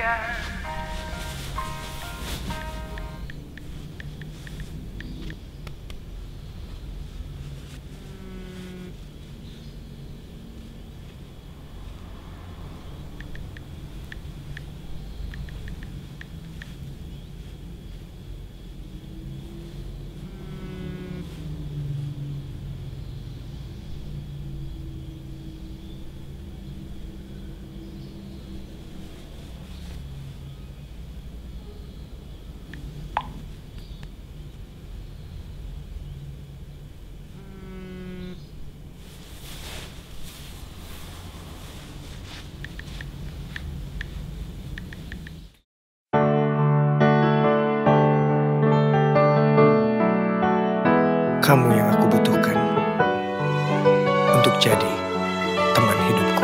Kamu yang aku butuhkan untuk jadi teman hidupku.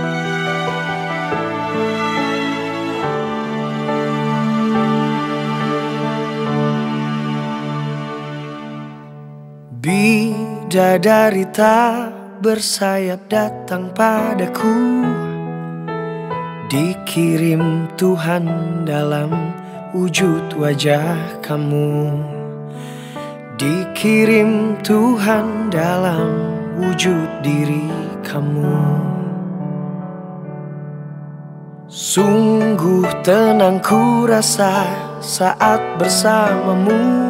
Bidadari tak bersayap datang padaku, dikirim Tuhan dalam wujud wajah kamu. Dikirim Tuhan dalam wujud diri kamu. Sungguh tenang ku rasa saat bersamamu.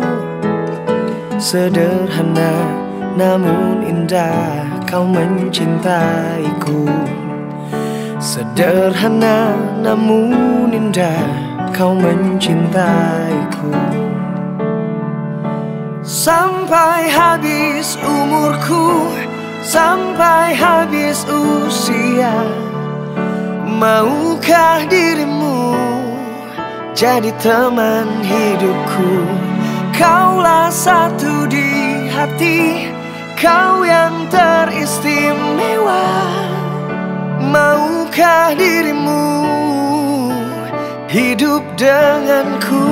Sederhana namun indah kau mencintaiku. Sederhana namun indah kau mencintaiku. Sampai habis umurku, sampai habis usia, maukah dirimu jadi teman hidupku? Kaulah satu di hati, kau yang teristimewa. Maukah dirimu hidup denganku?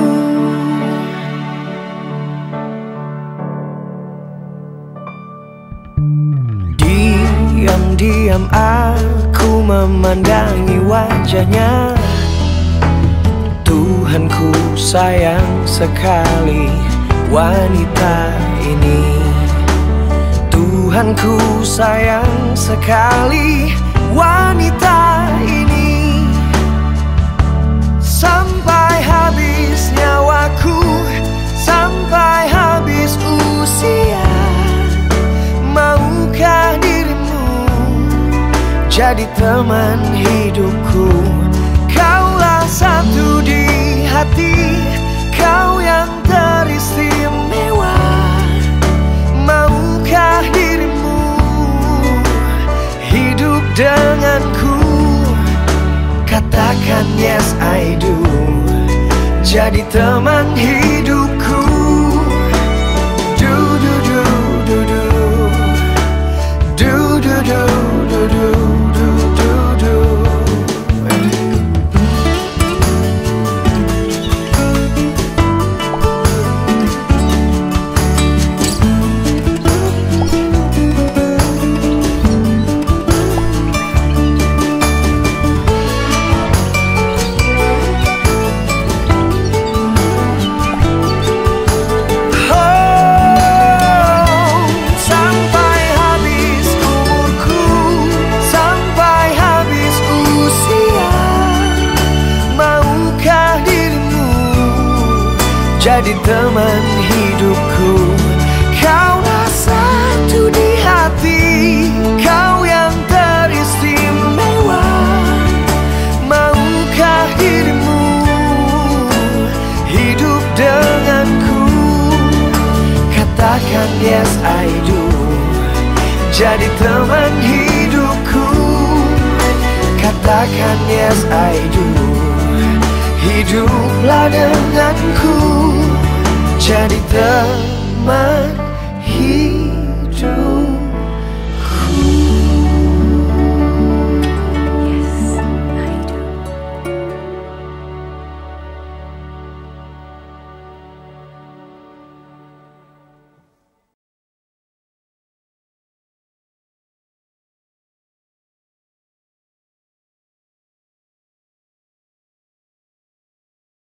Diam-diam aku memandangi wajahnya. Tuhanku sayang sekali wanita ini. Tuhanku sayang sekali wanita ini. Sampai habis nyawaku, sampai habis usia, maukah dirimu jadi teman hidupku? Kaulah satu di hati, kau yang teristimewa. Maukah dirimu hidup denganku? Katakan yes I do, jadi teman hidupku. Do do do do do, do do do do do do do do. Jadi teman hidupku. Kaulah satu di hati, kau yang teristimewa. Maukah dirimu hidup denganku? Katakan yes I do, jadi teman hidupku. Katakan yes I do, hiduplah denganku, jadi teman